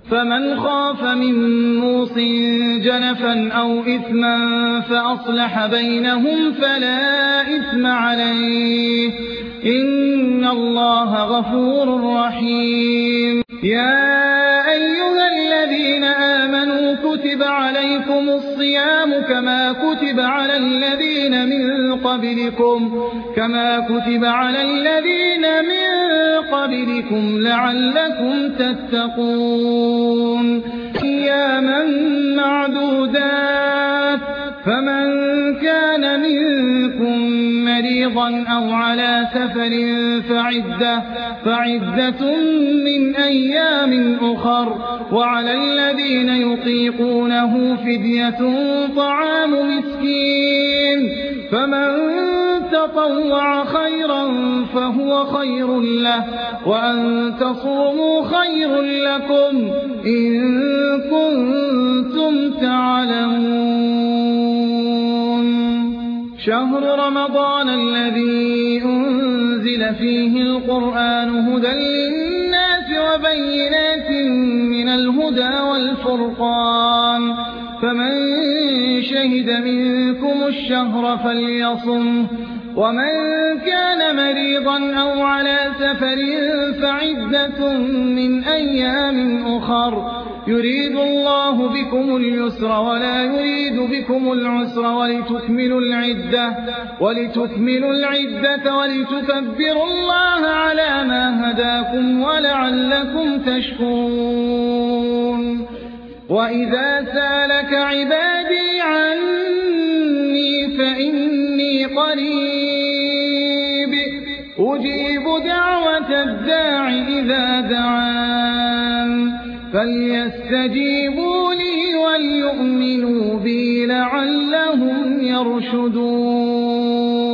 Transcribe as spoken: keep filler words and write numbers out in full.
فمن خاف من موص جنفا أو إثما فأصلح بينهم فلا إثم عليه إن الله غفور رحيم. يا أيها الذين آمنوا كتب عليكم الصيام كما كتب على الذين من قبلكم كما كتب على الذين من قبلكم لعلكم تتقون. أياما معدودات فمن كان منكم مريضا أو على سفر فعدة, فعدة من أيام أخر وعلى الذين يطيقونه فدية طعام مسكين فمن تطوع خيرا فهو خير له وأن تصوموا خير لكم إن كنتم تعلمون. شهر رمضان الذي أنزل فيه القرآن هدى للناس وبينات من الهدى والفرقان فمن شهد منكم الشهر فليصمه ومن كان مريضا أو على سفر فعدة من أيام أخر يريد الله بكم اليسر ولا يريد بكم العسر ولتكملوا العدة ولتكملوا العدة ولتكبروا الله على ما هداكم ولعلكم تشكرون. وإذا سالك عبادي عني فإني قريب أجيب دعوة الداع إذا دعان فليستجيبوا لي وليؤمنوا بي لعلهم يرشدون.